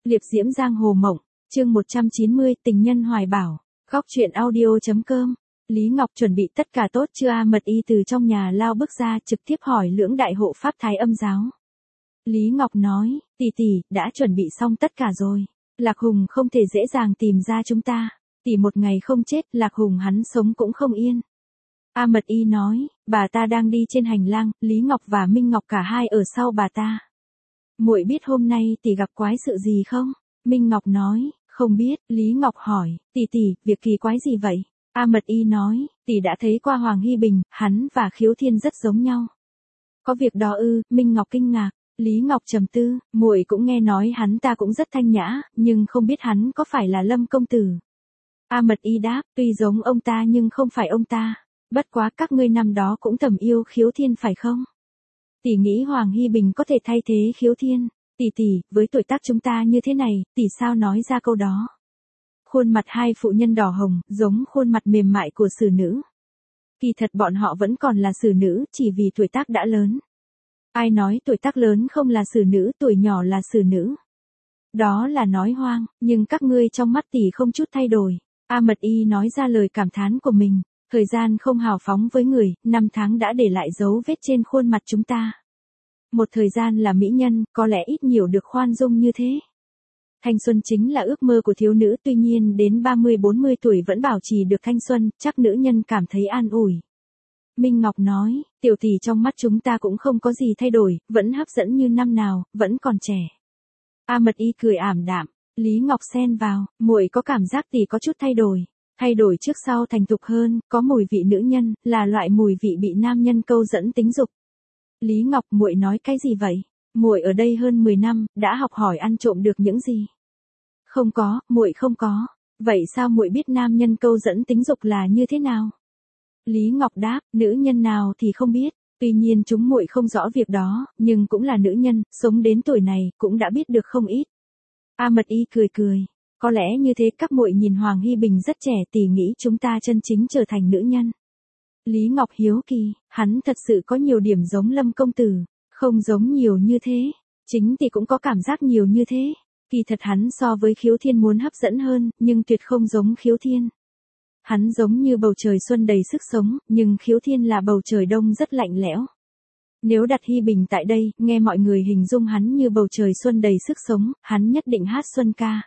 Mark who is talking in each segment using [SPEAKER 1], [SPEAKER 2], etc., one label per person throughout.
[SPEAKER 1] Liệp diễm giang hồ mộng, chương 190, tình nhân hoài bảo. Góc truyện audio.com. Lý Ngọc chuẩn bị tất cả tốt chưa? A Mật Y từ trong nhà lao bước ra, trực tiếp hỏi Lưỡng đại hộ pháp Thái Âm giáo. Lý Ngọc nói, tỷ tỷ, đã chuẩn bị xong tất cả rồi. Lạc Hùng không thể dễ dàng tìm ra chúng ta. Tỷ một ngày không chết, Lạc Hùng hắn sống cũng không yên. A Mật Y nói, bà ta đang đi trên hành lang, Lý Ngọc và Minh Ngọc cả hai ở sau bà ta. Muội biết hôm nay tỷ gặp quái sự gì không? Minh Ngọc nói, không biết. Lý Ngọc hỏi, tỷ, việc kỳ quái gì vậy? A Mật Y nói, tỷ đã thấy qua Hoàng Hy Bình, hắn và Khiếu Thiên rất giống nhau. Có việc đó ư? Minh Ngọc kinh ngạc. Lý Ngọc trầm tư, muội cũng nghe nói hắn ta cũng rất thanh nhã, nhưng không biết hắn có phải là Lâm công tử. A Mật Y đáp, tuy giống ông ta nhưng không phải ông ta. Bất quá các ngươi năm đó cũng thầm yêu Khiếu Thiên phải không? Tỷ nghĩ Hoàng Hy Bình có thể thay thế Khiếu Thiên. Tỷ, với tuổi tác chúng ta như thế này, tỷ sao nói ra câu đó? Khuôn mặt hai phụ nhân đỏ hồng, giống khuôn mặt mềm mại của xử nữ. Kỳ thật bọn họ vẫn còn là xử nữ, chỉ vì tuổi tác đã lớn. Ai nói tuổi tác lớn không là xử nữ, tuổi nhỏ là xử nữ? Đó là nói hoang, nhưng các ngươi trong mắt tỷ không chút thay đổi. A Mật Y nói ra lời cảm thán của mình. Thời gian không hào phóng với người, 5 tháng đã để lại dấu vết trên khuôn mặt chúng ta. Một thời gian là mỹ nhân, có lẽ ít nhiều được khoan dung như thế. Thanh xuân chính là ước mơ của thiếu nữ, tuy nhiên đến 30-40 tuổi vẫn bảo trì được thanh xuân, chắc nữ nhân cảm thấy an ủi. Minh Ngọc nói, tiểu tỷ trong mắt chúng ta cũng không có gì thay đổi, vẫn hấp dẫn như năm nào, vẫn còn trẻ. A Mật Y cười ảm đạm. Lý Ngọc xen vào, muội có cảm giác tỷ có chút thay đổi. Thay đổi trước sau thành thục hơn, có mùi vị nữ nhân, là loại mùi vị bị nam nhân câu dẫn tính dục. Lý Ngọc, muội nói cái gì vậy? Muội ở đây hơn 10 năm, đã học hỏi ăn trộm được những gì? Không có, muội không có. Vậy sao muội biết nam nhân câu dẫn tính dục là như thế nào? Lý Ngọc đáp, nữ nhân nào thì không biết. Tuy nhiên chúng muội không rõ việc đó, nhưng cũng là nữ nhân, sống đến tuổi này, cũng đã biết được không ít. A Mật Y cười. Có lẽ như thế các muội nhìn Hoàng Hy Bình rất trẻ, tỷ nghĩ chúng ta chân chính trở thành nữ nhân. Lý Ngọc hiếu kỳ, hắn thật sự có nhiều điểm giống Lâm công tử, không giống nhiều như thế. Chính tỷ cũng có cảm giác nhiều như thế. Kỳ thật hắn so với Khiếu Thiên muốn hấp dẫn hơn, nhưng tuyệt không giống Khiếu Thiên. Hắn giống như bầu trời xuân đầy sức sống, nhưng Khiếu Thiên là bầu trời đông rất lạnh lẽo. Nếu đặt Hy Bình tại đây, nghe mọi người hình dung hắn như bầu trời xuân đầy sức sống, hắn nhất định hát xuân ca.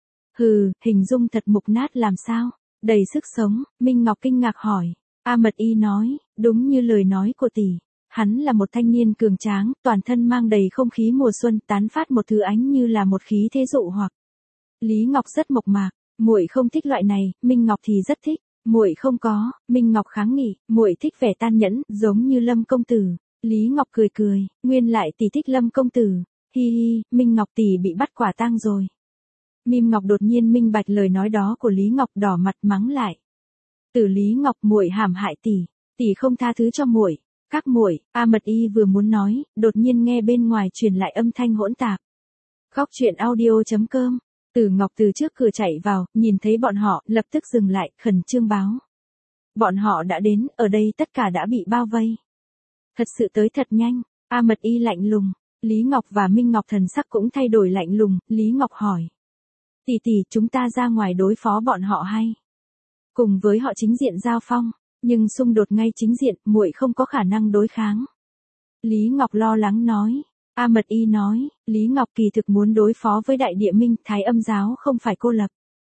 [SPEAKER 1] Hừ, hình dung thật mục nát làm sao? Đầy sức sống. Minh Ngọc kinh ngạc hỏi. A Mật Y nói, đúng như lời nói của tỷ. Hắn là một thanh niên cường tráng, toàn thân mang đầy không khí mùa xuân, tán phát một thứ ánh như là một khí thế dụ hoặc. Lý Ngọc rất mộc mạc, muội không thích loại này, Minh Ngọc thì rất thích. Muội không có. Minh Ngọc kháng nghị, muội thích vẻ tàn nhẫn, giống như Lâm công tử. Lý Ngọc cười, nguyên lại tỷ thích Lâm công tử. Hi hi, Minh Ngọc tỷ bị bắt quả tang rồi. Minh Ngọc đột nhiên minh bạch lời nói đó của Lý Ngọc, đỏ mặt mắng lại. Từ Lý Ngọc, muội hãm hại tỷ không tha thứ cho muội. Các muội. A Mật Y vừa muốn nói, đột nhiên nghe bên ngoài truyền lại âm thanh hỗn tạp. Góc truyện audio.com. Từ Ngọc từ trước cửa chạy vào, nhìn thấy bọn họ, lập tức dừng lại, khẩn trương báo. Bọn họ đã đến, ở đây tất cả đã bị bao vây. Thật sự tới thật nhanh. A Mật Y lạnh lùng. Lý Ngọc và Minh Ngọc thần sắc cũng thay đổi lạnh lùng. Lý Ngọc hỏi. Tỷ, chúng ta ra ngoài đối phó bọn họ hay? Cùng với họ chính diện giao phong, nhưng xung đột ngay chính diện, muội không có khả năng đối kháng. Lý Ngọc lo lắng nói. A Mật Y nói, Lý Ngọc kỳ thực muốn đối phó với Đại Địa Minh, Thái Âm giáo không phải cô lập.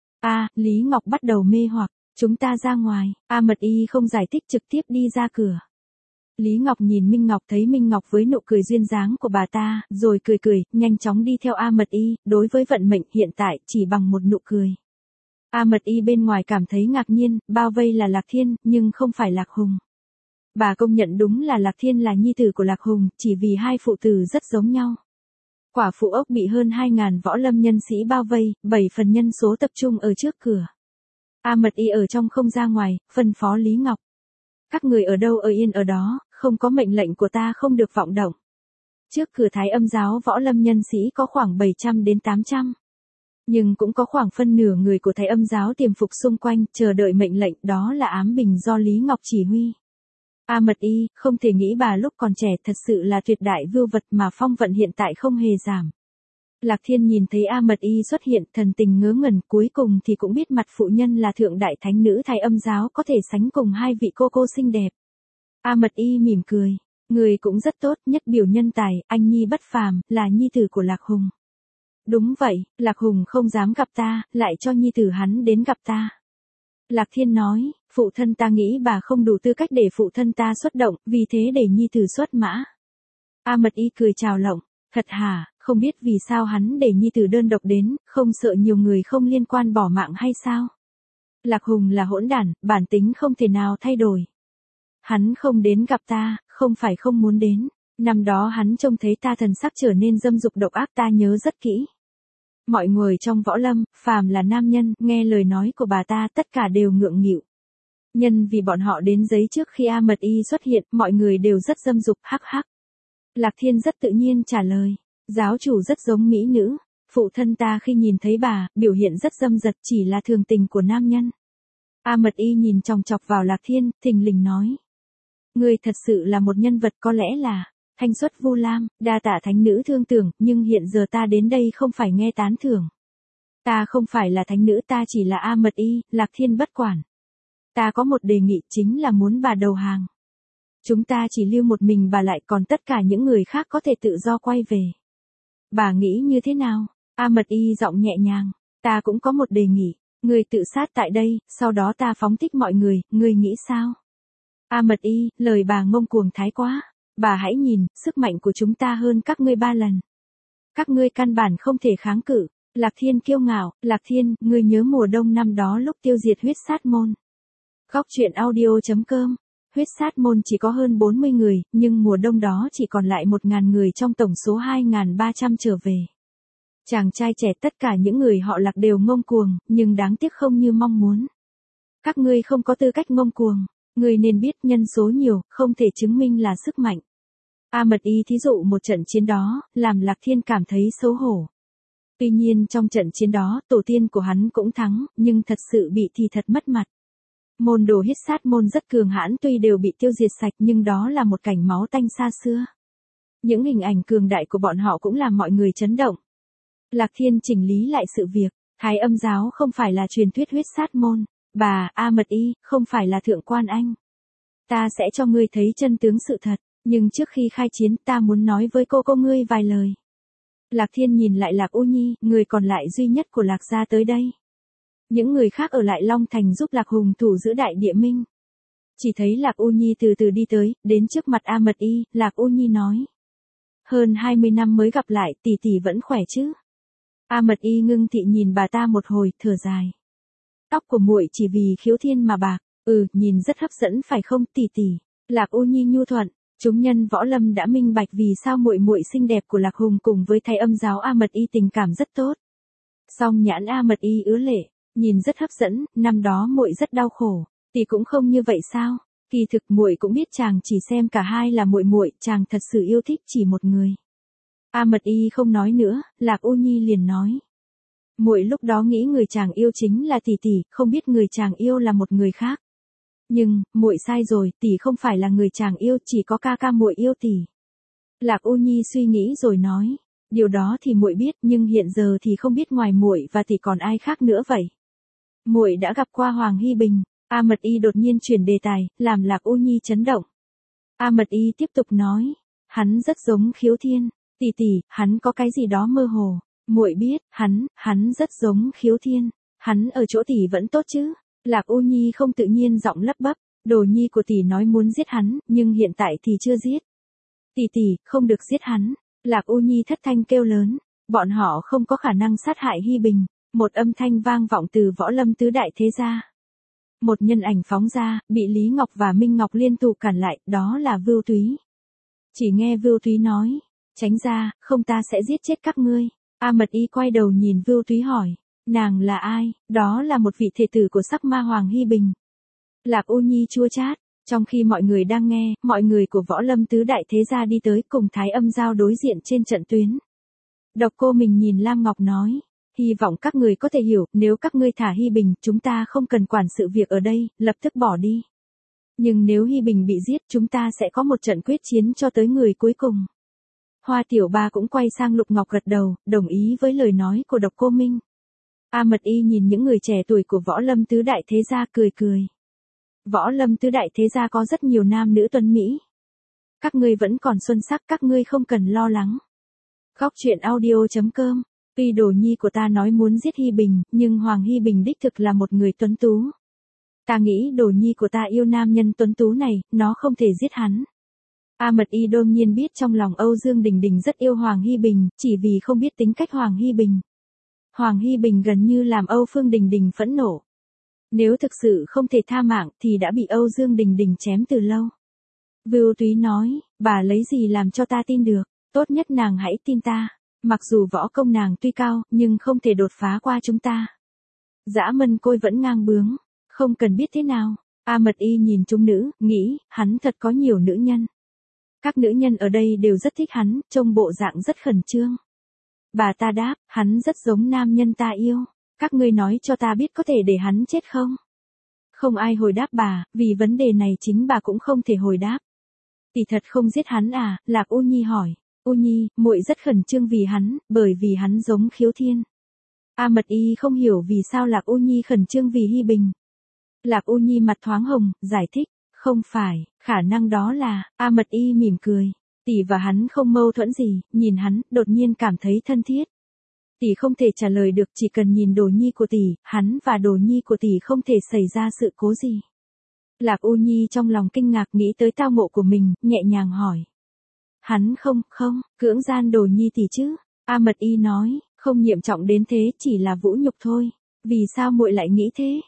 [SPEAKER 1] Lý Ngọc bắt đầu mê hoặc, chúng ta ra ngoài. A Mật Y không giải thích, trực tiếp đi ra cửa. Lý Ngọc nhìn Minh Ngọc, thấy Minh Ngọc với nụ cười duyên dáng của bà ta, rồi cười, nhanh chóng đi theo A Mật Y, đối với vận mệnh hiện tại chỉ bằng một nụ cười. A Mật Y bên ngoài cảm thấy ngạc nhiên, bao vây là Lạc Thiên, nhưng không phải Lạc Hùng. Bà công nhận đúng là Lạc Thiên là nhi tử của Lạc Hùng, chỉ vì hai phụ tử rất giống nhau. Quả phụ ốc bị hơn 2.000 võ lâm nhân sĩ bao vây, 7 phần nhân số tập trung ở trước cửa. A Mật Y ở trong không ra ngoài, phân phó Lý Ngọc. Các người ở đâu ở yên ở đó, không có mệnh lệnh của ta không được vọng động. Trước cửa Thái Âm giáo võ lâm nhân sĩ có khoảng 700 đến 800. Nhưng cũng có khoảng phân nửa người của Thái Âm giáo tiềm phục xung quanh, chờ đợi mệnh lệnh, đó là ám binh do Lý Ngọc chỉ huy. A Mật Y, không thể nghĩ bà lúc còn trẻ thật sự là tuyệt đại vưu vật mà phong vận hiện tại không hề giảm. Lạc Thiên nhìn thấy A Mật Y xuất hiện, thần tình ngớ ngẩn, cuối cùng thì cũng biết mặt phụ nhân là thượng đại thánh nữ Thái Âm giáo có thể sánh cùng hai vị cô xinh đẹp. A Mật Y mỉm cười, người cũng rất tốt, nhất biểu nhân tài, anh nhi bất phàm, là nhi tử của Lạc Hùng. Đúng vậy, Lạc Hùng không dám gặp ta, lại cho nhi tử hắn đến gặp ta. Lạc Thiên nói, phụ thân ta nghĩ bà không đủ tư cách để phụ thân ta xuất động, vì thế để nhi tử xuất mã. A Mật Y cười chào lộng, thật hả, không biết vì sao hắn để nhi tử đơn độc đến, không sợ nhiều người không liên quan bỏ mạng hay sao? Lạc Hùng là hỗn đản, bản tính không thể nào thay đổi. Hắn không đến gặp ta, không phải không muốn đến. Năm đó hắn trông thấy ta thần sắc trở nên dâm dục độc ác, ta nhớ rất kỹ. Mọi người trong võ lâm, phàm là nam nhân, nghe lời nói của bà ta tất cả đều ngượng nghịu. Nhân vì bọn họ đến giấy trước khi A Mật Y xuất hiện, mọi người đều rất dâm dục, hắc hắc. Lạc Thiên rất tự nhiên trả lời, giáo chủ rất giống mỹ nữ, phụ thân ta khi nhìn thấy bà, biểu hiện rất dâm dật, chỉ là thường tình của nam nhân. A Mật Y nhìn chòng chọc vào Lạc Thiên, thình lình nói. Ngươi thật sự là một nhân vật, có lẽ là thanh xuất vu lam, đa tạ thánh nữ thương tưởng, nhưng hiện giờ ta đến đây không phải nghe tán thưởng. Ta không phải là thánh nữ, ta chỉ là A Mật Y, Lạc Thiên bất quản. Ta có một đề nghị, chính là muốn bà đầu hàng. Chúng ta chỉ lưu một mình bà lại, còn tất cả những người khác có thể tự do quay về. Bà nghĩ như thế nào? A Mật Y giọng nhẹ nhàng, ta cũng có một đề nghị, người tự sát tại đây, sau đó ta phóng thích mọi người, người nghĩ sao? A Mật Y, lời bà ngông cuồng thái quá. Bà hãy nhìn, sức mạnh của chúng ta hơn các ngươi 3 lần. Các ngươi căn bản không thể kháng cự. Lạc Thiên kiêu ngạo, Lạc Thiên, ngươi nhớ mùa đông năm đó lúc tiêu diệt huyết sát môn. Góc truyện audio.com. Huyết sát môn chỉ có hơn 40 người, nhưng mùa đông đó chỉ còn lại 1.000 người trong tổng số 2.300 trở về. Chàng trai trẻ tất cả những người họ Lạc đều ngông cuồng, nhưng đáng tiếc không như mong muốn. Các ngươi không có tư cách ngông cuồng. Ngươi nên biết nhân số nhiều, không thể chứng minh là sức mạnh. A Mật Y thí dụ một trận chiến đó, làm Lạc Thiên cảm thấy xấu hổ. Tuy nhiên trong trận chiến đó, tổ tiên của hắn cũng thắng, nhưng thật sự bị thì thật mất mặt. Môn đồ huyết sát môn rất cường hãn, tuy đều bị tiêu diệt sạch nhưng đó là một cảnh máu tanh xa xưa. Những hình ảnh cường đại của bọn họ cũng làm mọi người chấn động. Lạc Thiên chỉnh lý lại sự việc, Thái Âm giáo không phải là truyền thuyết huyết sát môn. Bà, A Mật Y, không phải là thượng quan anh. Ta sẽ cho ngươi thấy chân tướng sự thật, nhưng trước khi khai chiến ta muốn nói với cô ngươi vài lời. Lạc Thiên nhìn lại Lạc U Nhi, người còn lại duy nhất của Lạc gia tới đây. Những người khác ở lại Long Thành giúp Lạc Hùng thủ giữ đại địa minh. Chỉ thấy Lạc U Nhi từ từ đi tới, đến trước mặt A Mật Y, Lạc U Nhi nói. Hơn 20 năm mới gặp lại, tỷ tỷ vẫn khỏe chứ? A Mật Y ngưng thị nhìn bà ta một hồi, thở dài. Tóc của muội chỉ vì khiếu thiên mà bạc, nhìn rất hấp dẫn phải không tỷ tỷ? Lạc U Nhi nhu thuận, chúng nhân võ lâm đã minh bạch vì sao muội xinh đẹp của Lạc Hùng cùng với Thái Âm giáo A Mật Y tình cảm rất tốt. Song nhãn A Mật Y ứa lệ, nhìn rất hấp dẫn, năm đó muội rất đau khổ, tỷ cũng không như vậy sao? Kỳ thực muội cũng biết chàng chỉ xem cả hai là muội, chàng thật sự yêu thích chỉ một người. A Mật Y không nói nữa, Lạc U Nhi liền nói. Muội lúc đó nghĩ người chàng yêu chính là tỷ tỷ, không biết người chàng yêu là một người khác. Nhưng, muội sai rồi, tỷ không phải là người chàng yêu, chỉ có ca muội yêu tỷ. Lạc U Nhi suy nghĩ rồi nói, điều đó thì muội biết, nhưng hiện giờ thì không biết ngoài muội và tỷ còn ai khác nữa vậy. Muội đã gặp qua Hoàng Hy Bình. A Mật Y đột nhiên chuyển đề tài, làm Lạc U Nhi chấn động. A Mật Y tiếp tục nói, hắn rất giống Khiếu Thiên, tỷ, hắn có cái gì đó mơ hồ. Muội biết, hắn rất giống Khiếu Thiên, hắn ở chỗ tỷ vẫn tốt chứ? Lạc U Nhi không tự nhiên giọng lắp bắp, đồ nhi của tỷ nói muốn giết hắn, nhưng hiện tại thì chưa giết. Tỷ, không được giết hắn. Lạc U Nhi thất thanh kêu lớn, bọn họ không có khả năng sát hại Hy Bình. Một âm thanh vang vọng từ võ lâm tứ đại thế gia. Một nhân ảnh phóng ra, bị Lý Ngọc và Minh Ngọc liên tục cản lại, đó là Vưu Túy. Chỉ nghe Vưu Túy nói, tránh ra, không ta sẽ giết chết các ngươi. A Mật Y quay đầu nhìn Vưu Túy hỏi, nàng là ai? Đó là một vị thể tử của sắc ma Hoàng Hy Bình. Lạc U Nhi chua chát, trong khi mọi người đang nghe, mọi người của võ lâm tứ đại thế gia đi tới cùng Thái Âm giao đối diện trên trận tuyến. Độc Cô mình nhìn Lam Ngọc nói, hy vọng các người có thể hiểu, nếu các ngươi thả Hy Bình, chúng ta không cần quản sự việc ở đây, lập tức bỏ đi. Nhưng nếu Hy Bình bị giết, chúng ta sẽ có một trận quyết chiến cho tới người cuối cùng. Hoa tiểu ba cũng quay sang Lục Ngọc gật đầu, đồng ý với lời nói của Độc Cô Minh. A Mật Y nhìn những người trẻ tuổi của Võ Lâm tứ đại thế gia cười cười. Võ Lâm tứ đại thế gia có rất nhiều nam nữ tuấn mỹ. Các ngươi vẫn còn xuân sắc, các ngươi không cần lo lắng. Góc truyện audio.com. Tuy đồ nhi của ta nói muốn giết Hi Bình, nhưng Hoàng Hi Bình đích thực là một người tuấn tú. Ta nghĩ đồ nhi của ta yêu nam nhân tuấn tú này, nó không thể giết hắn. A Mật Y đương nhiên biết trong lòng Âu Dương Đình Đình rất yêu Hoàng Hi Bình, chỉ vì không biết tính cách Hoàng Hi Bình. Hoàng Hi Bình gần như làm Âu Phương Đình Đình phẫn nộ. Nếu thực sự không thể tha mạng thì đã bị Âu Dương Đình Đình chém từ lâu. Vưu Túy nói, bà lấy gì làm cho ta tin được, tốt nhất nàng hãy tin ta. Mặc dù võ công nàng tuy cao, nhưng không thể đột phá qua chúng ta. Dã Mân Côi vẫn ngang bướng, không cần biết thế nào. A Mật Y nhìn chúng nữ, nghĩ, hắn thật có nhiều nữ nhân. Các nữ nhân ở đây đều rất thích hắn, trông bộ dạng rất khẩn trương. Bà ta đáp, hắn rất giống nam nhân ta yêu. Các ngươi nói cho ta biết có thể để hắn chết không? Không ai hồi đáp bà, vì vấn đề này chính bà cũng không thể hồi đáp. Tỷ thật không giết hắn à? Lạc U Nhi hỏi. U Nhi, muội rất khẩn trương vì hắn, bởi vì hắn giống Khiếu Thiên. A Mật Y không hiểu vì sao Lạc U Nhi khẩn trương vì Hi Bình. Lạc U Nhi mặt thoáng hồng, giải thích, không phải, khả năng đó là, A Mật Y mỉm cười. Tỷ và hắn không mâu thuẫn gì, nhìn hắn, đột nhiên cảm thấy thân thiết. Tỷ không thể trả lời được, chỉ cần nhìn đồ nhi của tỷ, hắn và đồ nhi của tỷ không thể xảy ra sự cố gì. Lạc U Nhi trong lòng kinh ngạc nghĩ tới tao ngộ của mình, nhẹ nhàng hỏi. Hắn không, cưỡng gian đồ nhi tỷ chứ? A Mật Y nói, không nghiêm trọng đến thế, chỉ là vũ nhục thôi. Vì sao muội lại nghĩ thế?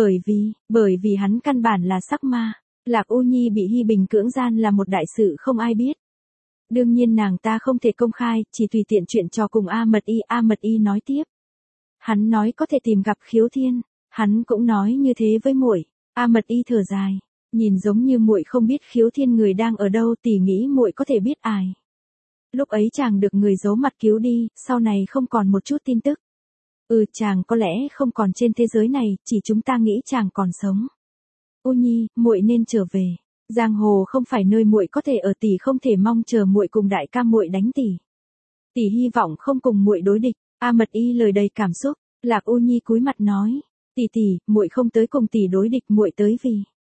[SPEAKER 1] Bởi vì hắn căn bản là sắc ma. Lạc U Nhi bị Hi Bình cưỡng gian là một đại sự không ai biết. Đương nhiên nàng ta không thể công khai, chỉ tùy tiện chuyện trò cùng A Mật Y. A Mật Y nói tiếp. Hắn nói có thể tìm gặp Khiếu Thiên, hắn cũng nói như thế với muội. A Mật Y thở dài, nhìn giống như muội không biết Khiếu Thiên người đang ở đâu, tỷ nghĩ muội có thể biết ai. Lúc ấy chàng được người giấu mặt cứu đi, sau này không còn một chút tin tức. Chàng có lẽ không còn trên thế giới này, chỉ chúng ta nghĩ chàng còn sống. U Nhi, muội nên trở về. Giang hồ không phải nơi muội có thể ở, tỷ không thể mong chờ muội cùng đại ca muội đánh tỷ. Tỷ hy vọng không cùng muội đối địch. A Mật Y lời đầy cảm xúc. Lạc U Nhi cúi mặt nói, tỷ, muội không tới cùng tỷ đối địch, muội tới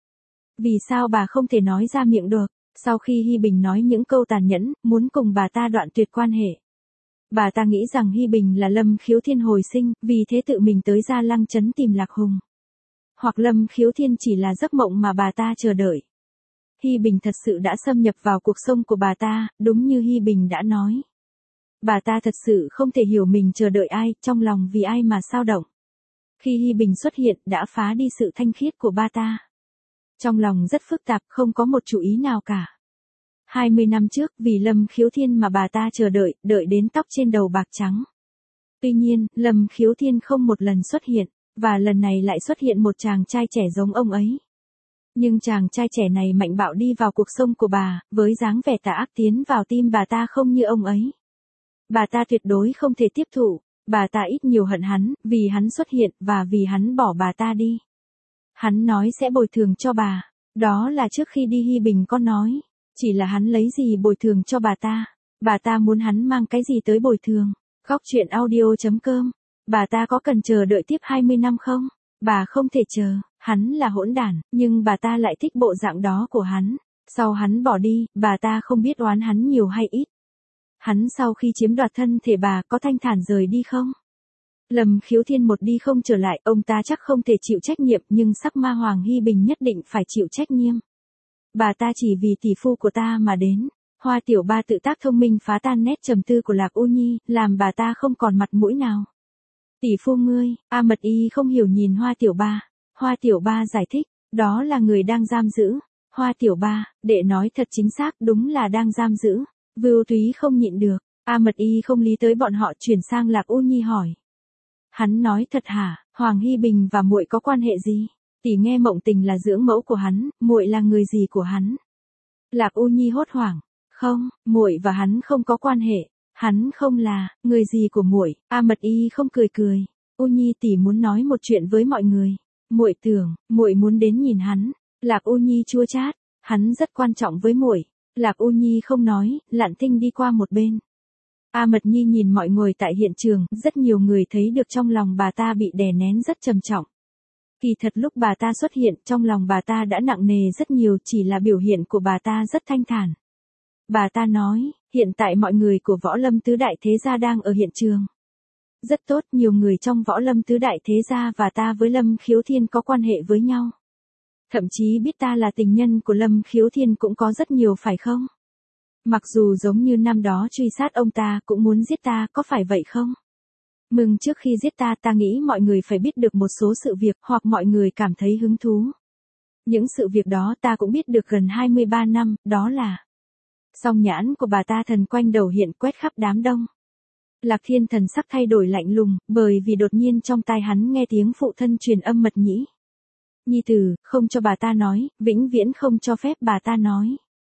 [SPEAKER 1] vì sao bà không thể nói ra miệng được? Sau khi Hi Bình nói những câu tàn nhẫn, muốn cùng bà ta đoạn tuyệt quan hệ. Bà ta nghĩ rằng Hi Bình là Lâm Khiếu Thiên hồi sinh, vì thế tự mình tới Gia Lăng Trấn tìm Lạc Hùng. Hoặc Lâm Khiếu Thiên chỉ là giấc mộng mà bà ta chờ đợi. Hi Bình thật sự đã xâm nhập vào cuộc sống của bà ta, đúng như Hi Bình đã nói. Bà ta thật sự không thể hiểu mình chờ đợi ai, trong lòng vì ai mà xao động. Khi Hi Bình xuất hiện đã phá đi sự thanh khiết của bà ta. Trong lòng rất phức tạp, không có một chủ ý nào cả. 20 năm trước, vì Lâm Khiếu Thiên mà bà ta chờ đợi, đợi đến tóc trên đầu bạc trắng. Tuy nhiên, Lâm Khiếu Thiên không một lần xuất hiện, và lần này lại xuất hiện một chàng trai trẻ giống ông ấy. Nhưng chàng trai trẻ này mạnh bạo đi vào cuộc sống của bà, với dáng vẻ tà ác tiến vào tim bà ta không như ông ấy. Bà ta tuyệt đối không thể tiếp thụ, bà ta ít nhiều hận hắn, vì hắn xuất hiện và vì hắn bỏ bà ta đi. Hắn nói sẽ bồi thường cho bà, đó là trước khi đi Hi Bình có nói, chỉ là hắn lấy gì bồi thường cho bà ta muốn hắn mang cái gì tới bồi thường. Góc truyện audio.com, bà ta có cần chờ đợi tiếp 20 năm không? Bà không thể chờ, hắn là hỗn đản, nhưng bà ta lại thích bộ dạng đó của hắn. Sau hắn bỏ đi, bà ta không biết oán hắn nhiều hay ít. Hắn sau khi chiếm đoạt thân thể bà có thanh thản rời đi không? Lâm Khiếu Thiên một đi không trở lại, ông ta chắc không thể chịu trách nhiệm, nhưng sắc ma Hoàng Hi Bình nhất định phải chịu trách nhiệm. Bà ta chỉ vì tỷ phu của ta mà đến. Hoa tiểu ba tự tác thông minh phá tan nét trầm tư của Lạc U Nhi, làm bà ta không còn mặt mũi nào. Tỷ phu ngươi, A Mật Y không hiểu nhìn Hoa tiểu ba. Hoa tiểu ba giải thích, đó là người đang giam giữ. Hoa tiểu ba, đệ nói thật chính xác, đúng là đang giam giữ. Vưu Túy không nhịn được, A Mật Y không lý tới bọn họ, chuyển sang Lạc U Nhi hỏi. Hắn nói thật hả? Hoàng Hi Bình và muội có quan hệ gì? Tỷ nghe Mộng Tình là dưỡng mẫu của hắn, muội là người gì của hắn? Lạc U Nhi hốt hoảng, không, muội và hắn không có quan hệ, hắn không là người gì của muội. A Mật Y không cười. U Nhi tỷ muốn nói một chuyện với mọi người. Muội tưởng, muội muốn đến nhìn hắn. Lạc U Nhi chua chát, hắn rất quan trọng với muội. Lạc U Nhi không nói, lặng thinh đi qua một bên. A Mật Nhi nhìn mọi người tại hiện trường, rất nhiều người thấy được trong lòng bà ta bị đè nén rất trầm trọng. Kỳ thật lúc bà ta xuất hiện, trong lòng bà ta đã nặng nề rất nhiều, chỉ là biểu hiện của bà ta rất thanh thản. Bà ta nói, hiện tại mọi người của Võ Lâm Tứ Đại Thế Gia đang ở hiện trường. Rất tốt, nhiều người trong Võ Lâm Tứ Đại Thế Gia và ta với Lâm Khiếu Thiên có quan hệ với nhau. Thậm chí biết ta là tình nhân của Lâm Khiếu Thiên cũng có rất nhiều phải không? Mặc dù giống như năm đó truy sát ông ta cũng muốn giết ta, có phải vậy không? Mừng trước khi giết ta, ta nghĩ mọi người phải biết được một số sự việc hoặc mọi người cảm thấy hứng thú. Những sự việc đó ta cũng biết được gần 23 năm, đó là... Song nhãn của bà ta thần quanh đầu hiện quét khắp đám đông. Lạc Thiên thần sắc thay đổi lạnh lùng, bởi vì đột nhiên trong tai hắn nghe tiếng phụ thân truyền âm Mật Nhĩ. Nhi tử, không cho bà ta nói, vĩnh viễn không cho phép bà ta nói.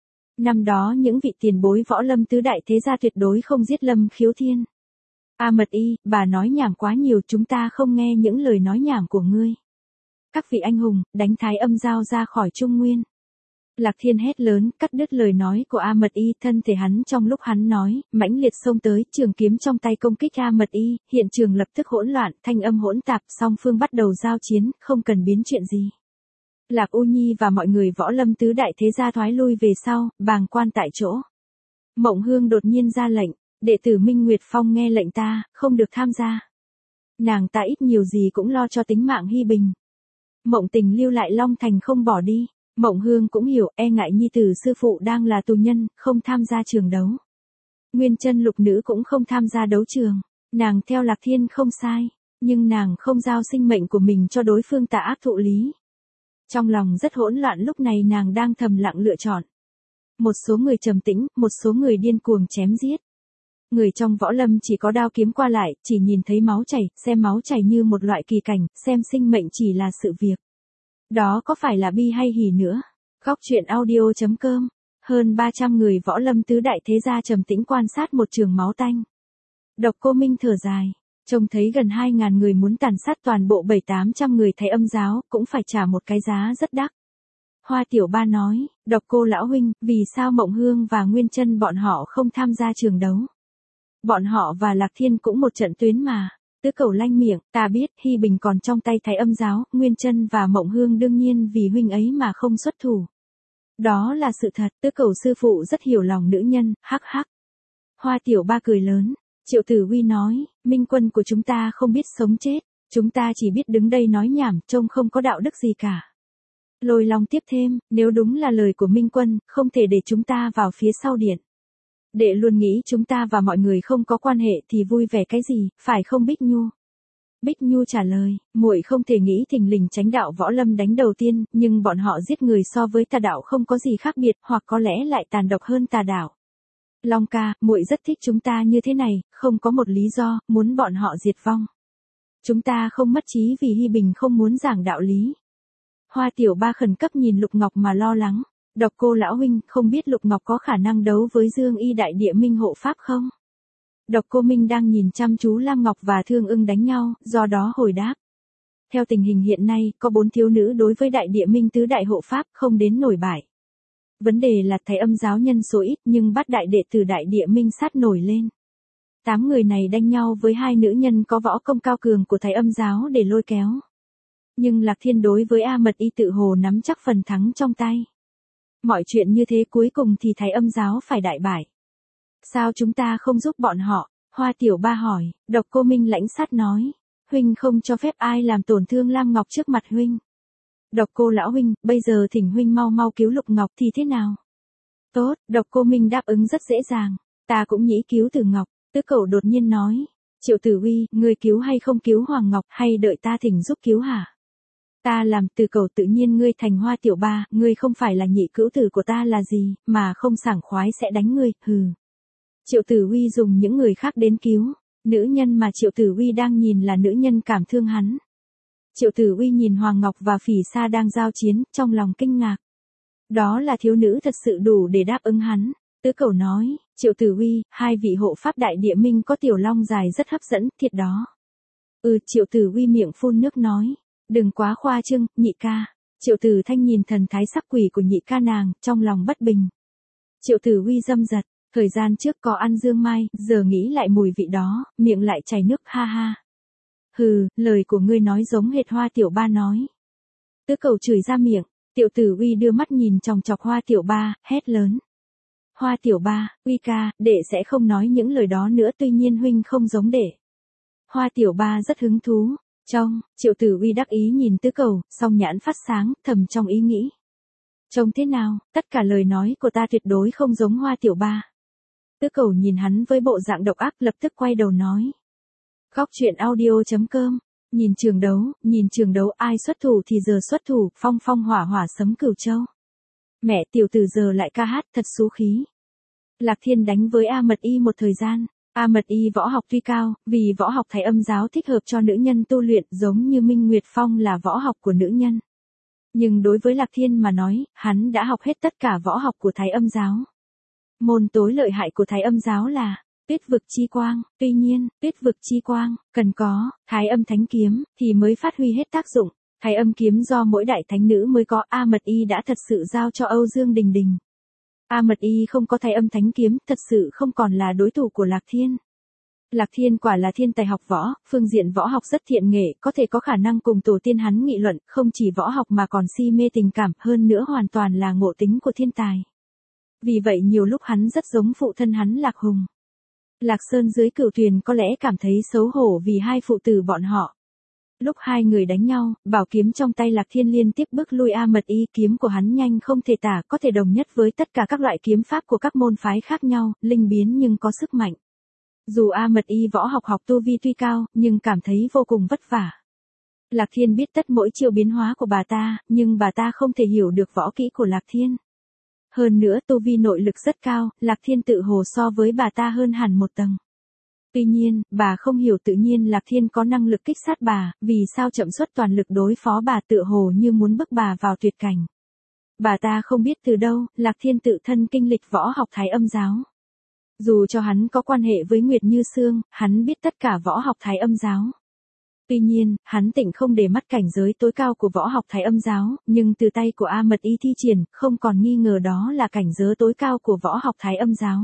[SPEAKER 1] Năm đó những vị tiền bối Võ Lâm Tứ Đại Thế Gia tuyệt đối không giết Lâm Khiếu Thiên. A Mật Y, bà nói nhảm quá nhiều, chúng ta không nghe những lời nói nhảm của ngươi. Các vị anh hùng, đánh Thái Âm Giao ra khỏi Trung Nguyên. Lạc Thiên hét lớn, cắt đứt lời nói của A Mật Y, thân thể hắn trong lúc hắn nói, mãnh liệt xông tới, trường kiếm trong tay công kích A Mật Y, hiện trường lập tức hỗn loạn, thanh âm hỗn tạp, song phương bắt đầu giao chiến, không cần biến chuyện gì. Lạc U Nhi và mọi người Võ Lâm Tứ Đại Thế Gia thoái lui về sau, bàng quan tại chỗ. Mộng Hương đột nhiên ra lệnh, đệ tử Minh Nguyệt Phong nghe lệnh ta, không được tham gia. Nàng ta ít nhiều gì cũng lo cho tính mạng Hy Bình. Mộng Tình lưu lại Long Thành không bỏ đi. Mộng Hương cũng hiểu, e ngại nhi tử sư phụ đang là tù nhân, không tham gia trường đấu. Nguyên Chân Lục Nữ cũng không tham gia đấu trường. Nàng theo Lạc Thiên không sai, nhưng nàng không giao sinh mệnh của mình cho đối phương tà ác thụ lý. Trong lòng rất hỗn loạn, lúc này nàng đang thầm lặng lựa chọn. Một số người trầm tĩnh, một số người điên cuồng chém giết. Người trong võ lâm chỉ có đao kiếm qua lại, chỉ nhìn thấy máu chảy, xem máu chảy như một loại kỳ cảnh, xem sinh mệnh chỉ là sự việc. Đó có phải là bi hay hỉ nữa? Góc truyện audio.com. Hơn 300 người Võ Lâm Tứ Đại Thế Gia trầm tĩnh quan sát một trường máu tanh. Độc Cô Minh thở dài, trông thấy gần 2.000 người muốn tàn sát toàn bộ 700-800 người Thái Âm giáo, cũng phải trả một cái giá rất đắt. Hoa Tiểu Ba nói, Độc Cô lão huynh, vì sao Mộng Hương và Nguyên Chân bọn họ không tham gia trường đấu? Bọn họ và Lạc Thiên cũng một trận tuyến mà. Tứ Cẩu lanh miệng, ta biết, Hy Bình còn trong tay Thái Âm giáo, Nguyên Chân và Mộng Hương đương nhiên vì huynh ấy mà không xuất thủ. Đó là sự thật, Tứ Cẩu sư phụ rất hiểu lòng nữ nhân, hắc hắc. Hoa Tiểu Ba cười lớn, Triệu Tử Huy nói, Minh Quân của chúng ta không biết sống chết, chúng ta chỉ biết đứng đây nói nhảm, trông không có đạo đức gì cả. Lôi Long tiếp thêm, nếu đúng là lời của Minh Quân, không thể để chúng ta vào phía sau điện. Đệ luôn nghĩ chúng ta và mọi người không có quan hệ thì vui vẻ cái gì, phải không Bích Nhu? Bích Nhu trả lời, muội không thể nghĩ thình lình Chánh đạo Võ Lâm đánh đầu tiên, nhưng bọn họ giết người so với tà đạo không có gì khác biệt, hoặc có lẽ lại tàn độc hơn tà đạo. Long ca, muội rất thích chúng ta như thế này, không có một lý do, muốn bọn họ diệt vong. Chúng ta không mất trí vì Hy Bình không muốn giảng đạo lý. Hoa Tiểu Ba khẩn cấp nhìn Lục Ngọc mà lo lắng. Độc Cô lão huynh, không biết Lục Ngọc có khả năng đấu với Dương Y Đại Địa Minh hộ pháp không? Độc Cô Minh đang nhìn chăm chú Lam Ngọc và Thương Ưng đánh nhau, do đó hồi đáp. Theo tình hình hiện nay, có 4 thiếu nữ đối với Đại Địa Minh tứ đại hộ pháp không đến nổi bại. Vấn đề là Thái Âm giáo nhân số ít nhưng bắt đại đệ tử Đại Địa Minh sát nổi lên. 8 người này đánh nhau với 2 nữ nhân có võ công cao cường của Thái Âm giáo để lôi kéo. Nhưng Lạc Thiên đối với A Mật Y tự hồ nắm chắc phần thắng trong tay. Mọi chuyện như thế cuối cùng thì Thái Âm giáo phải đại bại. Sao chúng ta không giúp bọn họ? Hoa Tiểu Ba hỏi, Độc Cô Minh lãnh sát nói. Huynh không cho phép ai làm tổn thương Lam Ngọc trước mặt huynh. Độc Cô lão huynh, bây giờ thỉnh huynh mau mau cứu Lục Ngọc thì thế nào? Tốt, Độc Cô Minh đáp ứng rất dễ dàng. Ta cũng nghĩ cứu Tử Ngọc. Tứ Cẩu đột nhiên nói. Triệu Tử Huy, ngươi cứu hay không cứu Hoàng Ngọc, hay đợi ta thỉnh giúp cứu hả? Ta làm Từ Cẩu, tự nhiên ngươi thành Hoa Tiểu Ba, ngươi không phải là nhị cữu tử của ta là gì, mà không sảng khoái sẽ đánh ngươi, hừ. Triệu Tử Huy dùng những người khác đến cứu, nữ nhân mà Triệu Tử Huy đang nhìn là nữ nhân cảm thương hắn. Triệu Tử Huy nhìn Hoàng Ngọc và Phỉ Sa đang giao chiến, trong lòng kinh ngạc. Đó là thiếu nữ thật sự đủ để đáp ứng hắn. Tứ Cẩu nói, Triệu Tử Huy, 2 vị hộ pháp Đại Địa Minh có tiểu long dài rất hấp dẫn, thiệt đó. Triệu Tử Huy miệng phun nước nói. Đừng quá khoa trương, nhị ca. Triệu Tử Thanh nhìn thần thái sắc quỷ của nhị ca nàng, trong lòng bất bình. Triệu Tử Uy dâm dật, thời gian trước có ăn dương mai, giờ nghĩ lại mùi vị đó, miệng lại chảy nước ha ha. Hừ, lời của ngươi nói giống hệt Hoa Tiểu Ba nói. Tứ Cầu chửi ra miệng, Triệu Tử Uy đưa mắt nhìn chòng chọc Hoa Tiểu Ba, hét lớn. Hoa Tiểu Ba, Uy ca, đệ sẽ không nói những lời đó nữa, tuy nhiên huynh không giống đệ. Hoa Tiểu Ba rất hứng thú. Triệu Tử Uy đắc ý nhìn Tứ Cầu, song nhãn phát sáng, thầm trong ý nghĩ. Trông thế nào, tất cả lời nói của ta tuyệt đối không giống Hoa Tiểu Ba. Tứ Cầu nhìn hắn với bộ dạng độc ác, lập tức quay đầu nói. Góc truyện audio.com, nhìn trường đấu ai xuất thủ thì giờ xuất thủ, phong phong hỏa hỏa sấm Cửu Châu. Mẹ tiểu tử giờ lại ca hát thật xú khí. Lạc Thiên đánh với A Mật Y một thời gian. A Mật Y võ học tuy cao, vì võ học Thái Âm giáo thích hợp cho nữ nhân tu luyện, giống như Minh Nguyệt Phong là võ học của nữ nhân. Nhưng đối với Lạc Thiên mà nói, hắn đã học hết tất cả võ học của Thái Âm giáo. Môn tối lợi hại của Thái Âm giáo là Tuyết Vực Chi Quang, tuy nhiên, Tuyết Vực Chi Quang cần có Thái Âm Thánh Kiếm thì mới phát huy hết tác dụng. Thái Âm kiếm do mỗi đại thánh nữ mới có, A Mật Y đã thật sự giao cho Âu Dương Đình Đình. A Mật Y không có Thái Âm Thánh Kiếm, thật sự không còn là đối thủ của Lạc Thiên. Lạc Thiên quả là thiên tài học võ, phương diện võ học rất thiện nghệ, có thể có khả năng cùng tổ tiên hắn nghị luận, không chỉ võ học mà còn si mê tình cảm, hơn nữa hoàn toàn là ngộ tính của thiên tài. Vì vậy nhiều lúc hắn rất giống phụ thân hắn Lạc Hùng. Lạc Sơn dưới Cửu Tuyền có lẽ cảm thấy xấu hổ vì hai phụ tử bọn họ. Lúc hai người đánh nhau, bảo kiếm trong tay Lạc Thiên liên tiếp bức lui A Mật Y, kiếm của hắn nhanh không thể tả, có thể đồng nhất với tất cả các loại kiếm pháp của các môn phái khác nhau, linh biến nhưng có sức mạnh. Dù A Mật Y võ học tu vi tuy cao, nhưng cảm thấy vô cùng vất vả. Lạc Thiên biết tất mỗi chiêu biến hóa của bà ta, nhưng bà ta không thể hiểu được võ kỹ của Lạc Thiên. Hơn nữa tu vi nội lực rất cao, Lạc Thiên tự hồ so với bà ta hơn hẳn một tầng. Tuy nhiên, bà không hiểu tự nhiên Lạc Thiên có năng lực kích sát bà, vì sao chậm xuất toàn lực đối phó bà, tự hồ như muốn bức bà vào tuyệt cảnh. Bà ta không biết từ đâu, Lạc Thiên tự thân kinh lịch võ học Thái Âm giáo. Dù cho hắn có quan hệ với Nguyệt Như Sương, hắn biết tất cả võ học Thái Âm giáo. Tuy nhiên, hắn tịnh không để mắt cảnh giới tối cao của võ học Thái Âm giáo, nhưng từ tay của A Mật Y thi triển, không còn nghi ngờ đó là cảnh giới tối cao của võ học Thái Âm giáo.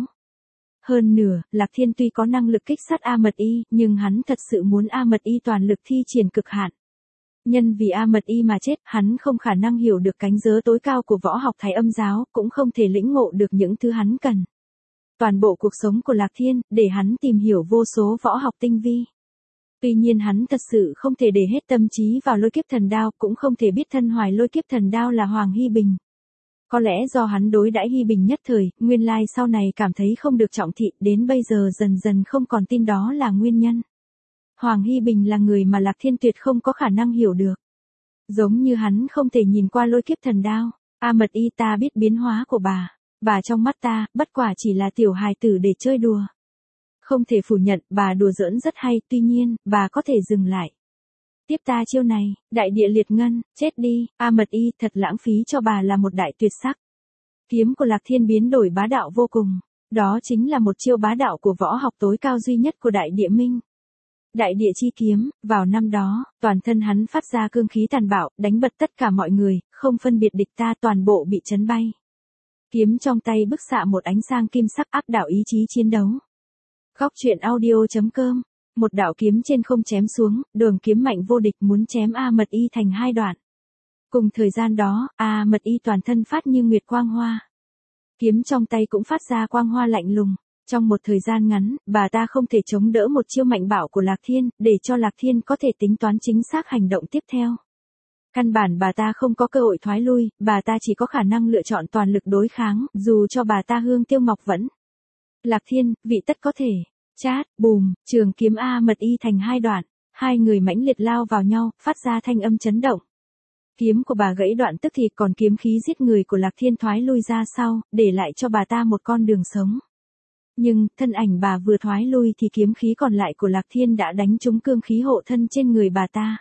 [SPEAKER 1] Hơn nữa, Lạc Thiên tuy có năng lực kích sát A Mật Y, nhưng hắn thật sự muốn A Mật Y toàn lực thi triển cực hạn. Nhân vì A Mật Y mà chết, hắn không khả năng hiểu được cảnh giới tối cao của võ học Thái Âm giáo, cũng không thể lĩnh ngộ được những thứ hắn cần. Toàn bộ cuộc sống của Lạc Thiên, để hắn tìm hiểu vô số võ học tinh vi. Tuy nhiên hắn thật sự không thể để hết tâm trí vào Lôi Kiếp Thần Đao, cũng không thể biết thân hoài Lôi Kiếp Thần Đao là Hoàng Hy Bình. Có lẽ do hắn đối đãi Hy Bình nhất thời, nguyên lai sau này cảm thấy không được trọng thị, đến bây giờ dần dần không còn tin đó là nguyên nhân. Hoàng Hy Bình là người mà Lạc Thiên tuyệt không có khả năng hiểu được. Giống như hắn không thể nhìn qua Lôi Kiếp Thần Đao. A Mật Y, ta biết biến hóa của bà trong mắt ta, bất quả chỉ là tiểu hài tử để chơi đùa. Không thể phủ nhận, bà đùa giỡn rất hay, tuy nhiên, bà có thể dừng lại. Tiếp ta chiêu này, đại địa liệt ngân, chết đi, A Mật Y, thật lãng phí cho bà là một đại tuyệt sắc. Kiếm của Lạc Thiên biến đổi bá đạo vô cùng. Đó chính là một chiêu bá đạo của võ học tối cao duy nhất của Đại Địa Minh. Đại Địa Chi Kiếm, vào năm đó, toàn thân hắn phát ra cương khí tàn bạo, đánh bật tất cả mọi người, không phân biệt địch ta, toàn bộ bị chấn bay. Kiếm trong tay bức xạ một ánh sáng kim sắc, áp đảo ý chí chiến đấu. Góc truyện audio.com, một đạo kiếm trên không chém xuống, đường kiếm mạnh vô địch muốn chém A Mật Y thành hai đoạn. Cùng thời gian đó, A Mật Y toàn thân phát như nguyệt quang hoa. Kiếm trong tay cũng phát ra quang hoa lạnh lùng. Trong một thời gian ngắn, bà ta không thể chống đỡ một chiêu mạnh bạo của Lạc Thiên, để cho Lạc Thiên có thể tính toán chính xác hành động tiếp theo. Căn bản bà ta không có cơ hội thoái lui, bà ta chỉ có khả năng lựa chọn toàn lực đối kháng, dù cho bà ta Hương Tiêu Ngọc vẫn. Lạc Thiên, vị tất có thể. Chát, bùm, trường kiếm A Mật Y thành hai đoạn, hai người mãnh liệt lao vào nhau, phát ra thanh âm chấn động. Kiếm của bà gãy đoạn tức thì, còn kiếm khí giết người của Lạc Thiên thoái lui ra sau, để lại cho bà ta một con đường sống. Nhưng, thân ảnh bà vừa thoái lui thì kiếm khí còn lại của Lạc Thiên đã đánh trúng cương khí hộ thân trên người bà ta.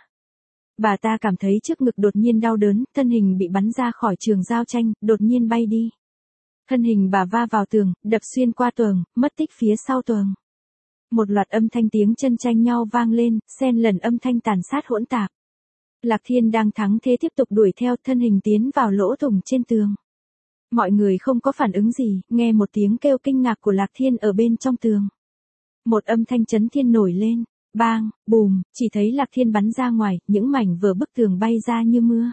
[SPEAKER 1] Bà ta cảm thấy trước ngực đột nhiên đau đớn, thân hình bị bắn ra khỏi trường giao tranh, đột nhiên bay đi. Thân hình bà va vào tường, đập xuyên qua tường, mất tích phía sau tường. Một loạt âm thanh tiếng chân tranh nhau vang lên, xen lẫn âm thanh tàn sát hỗn tạp. Lạc Thiên đang thắng thế tiếp tục đuổi theo, thân hình tiến vào lỗ thủng trên tường. Mọi người không có phản ứng gì, nghe một tiếng kêu kinh ngạc của Lạc Thiên ở bên trong tường. Một âm thanh chấn thiên nổi lên, bang, bùm, chỉ thấy Lạc Thiên bắn ra ngoài, những mảnh vỡ bức tường bay ra như mưa.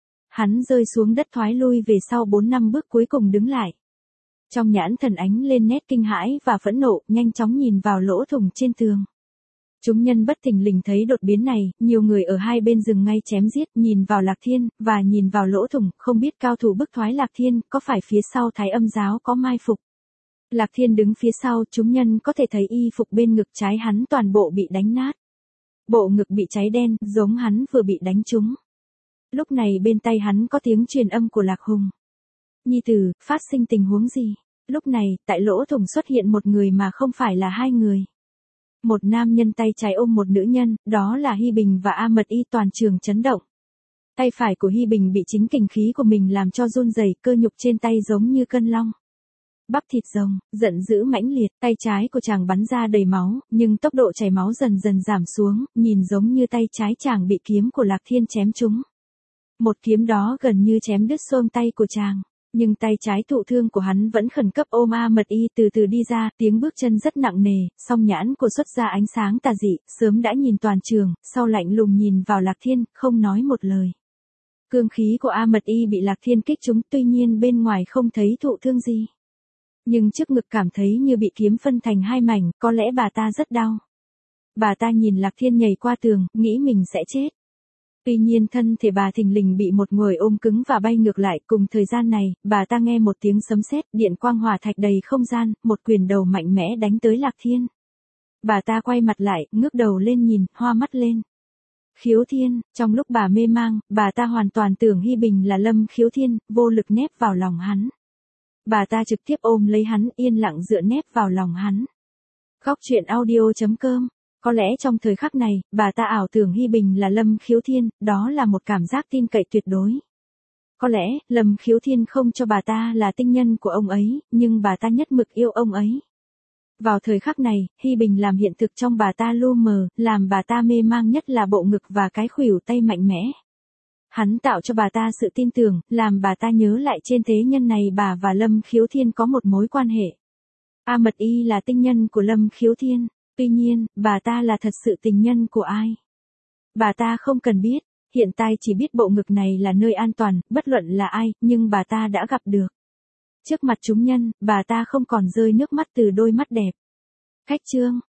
[SPEAKER 1] Hắn rơi xuống đất thoái lui về sau 4 năm bước cuối cùng đứng lại. Trong nhãn thần ánh lên nét kinh hãi và phẫn nộ, nhanh chóng nhìn vào lỗ thủng trên tường. Chúng nhân bất thình lình thấy đột biến này, nhiều người ở hai bên dừng ngay chém giết, nhìn vào Lạc Thiên, và nhìn vào lỗ thủng, không biết cao thủ bức thoái Lạc Thiên, có phải phía sau Thái Âm giáo có mai phục. Lạc Thiên đứng phía sau, chúng nhân có thể thấy y phục bên ngực trái hắn toàn bộ bị đánh nát. Bộ ngực bị cháy đen, giống hắn vừa bị đánh trúng. Lúc này bên tay hắn có tiếng truyền âm của Lạc Hùng. Nhi tử, phát sinh tình huống gì? Lúc này, tại lỗ thủng xuất hiện một người mà không phải là hai người. Một nam nhân tay trái ôm một nữ nhân, đó là Hi Bình và A Mật Y, toàn trường chấn động. Tay phải của Hi Bình bị chính kình khí của mình làm cho run rẩy, cơ nhục trên tay giống như cân long. Bắp thịt rồng, giận dữ mãnh liệt, tay trái của chàng bắn ra đầy máu, nhưng tốc độ chảy máu dần dần giảm xuống, nhìn giống như tay trái chàng bị kiếm của Lạc Thiên chém trúng. Một kiếm đó gần như chém đứt xương tay của chàng. Nhưng tay trái thụ thương của hắn vẫn khẩn cấp ôm A Mật Y từ từ đi ra, tiếng bước chân rất nặng nề, song nhãn của xuất ra ánh sáng tà dị, sớm đã nhìn toàn trường, sau lạnh lùng nhìn vào Lạc Thiên, không nói một lời. Cương khí của A Mật Y bị Lạc Thiên kích trúng, tuy nhiên bên ngoài không thấy thụ thương gì. Nhưng trước ngực cảm thấy như bị kiếm phân thành hai mảnh, có lẽ bà ta rất đau. Bà ta nhìn Lạc Thiên nhảy qua tường, nghĩ mình sẽ chết. Tuy nhiên thân thể bà thình lình bị một người ôm cứng và bay ngược lại. Cùng thời gian này, bà ta nghe một tiếng sấm sét, điện quang hỏa thạch đầy không gian, một quyền đầu mạnh mẽ đánh tới Lạc Thiên. Bà ta quay mặt lại, ngước đầu lên nhìn, hoa mắt lên. Khiếu Thiên, trong lúc bà mê mang, bà ta hoàn toàn tưởng Hi Bình là Lâm Khiếu Thiên, vô lực nép vào lòng hắn. Bà ta trực tiếp ôm lấy hắn, yên lặng dựa nép vào lòng hắn. Góc truyện audio.com. Có lẽ trong thời khắc này, bà ta ảo tưởng Hi Bình là Lâm Khiếu Thiên, đó là một cảm giác tin cậy tuyệt đối. Có lẽ, Lâm Khiếu Thiên không cho bà ta là tinh nhân của ông ấy, nhưng bà ta nhất mực yêu ông ấy. Vào thời khắc này, Hi Bình làm hiện thực trong bà ta lu mờ, làm bà ta mê mang nhất là bộ ngực và cái khuỷu tay mạnh mẽ. Hắn tạo cho bà ta sự tin tưởng, làm bà ta nhớ lại trên thế nhân này bà và Lâm Khiếu Thiên có một mối quan hệ. A Mật Y là tinh nhân của Lâm Khiếu Thiên. Tuy nhiên, bà ta là thật sự tình nhân của ai? Bà ta không cần biết, hiện tại chỉ biết bộ ngực này là nơi an toàn, bất luận là ai, nhưng bà ta đã gặp được. Trước mặt chúng nhân, bà ta không còn rơi nước mắt từ đôi mắt đẹp. Khách chương.